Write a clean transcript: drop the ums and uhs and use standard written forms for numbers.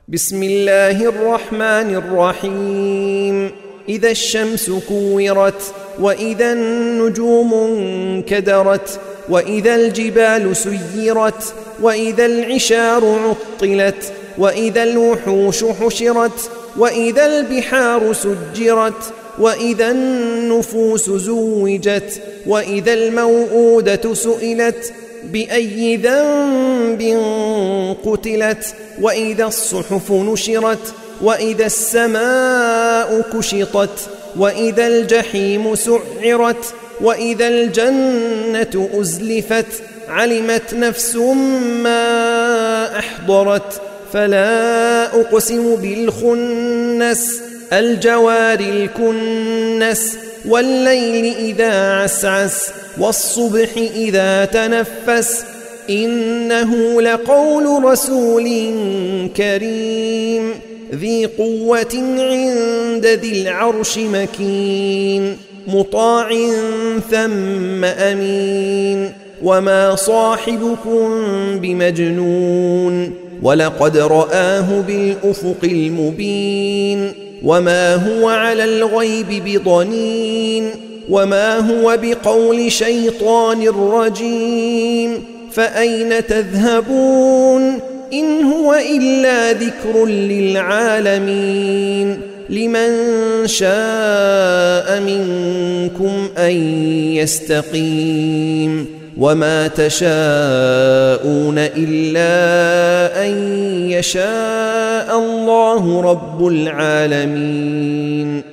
بسم الله الرحمن الرحيم. إذا الشمس كورت، وإذا النجوم انكدرت، وإذا الجبال سيرت، وإذا العشار عطلت، وإذا الوحوش حشرت، وإذا البحار سجرت، وإذا النفوس زوجت، وإذا الموءودة سئلت بأي ذنب قتلت، وإذا الصحف نشرت، وإذا السماء كشطت، وإذا الجحيم سعرت، وإذا الجنة أزلفت. علمت نفس ما أحضرت. فلا أقسم بالخنس، الجوار الكنس، والليل إذا عسعس، والصبح إذا تنفس. إنه لقول رسول كريم ذي قوة عند ذي العرش مكين، مطاع ثم أمين. وما صاحبكم بمجنون، ولقد رآه بالأفق المبين. وما هو على الغيب بضنين، وما هو بقول شيطان رجيم. فأين تذهبون؟ إن هو إلا ذكر للعالمين. لمن شاء منكم أن يستقيم. وما تشاءون إلا أن يشاء الله رب العالمين.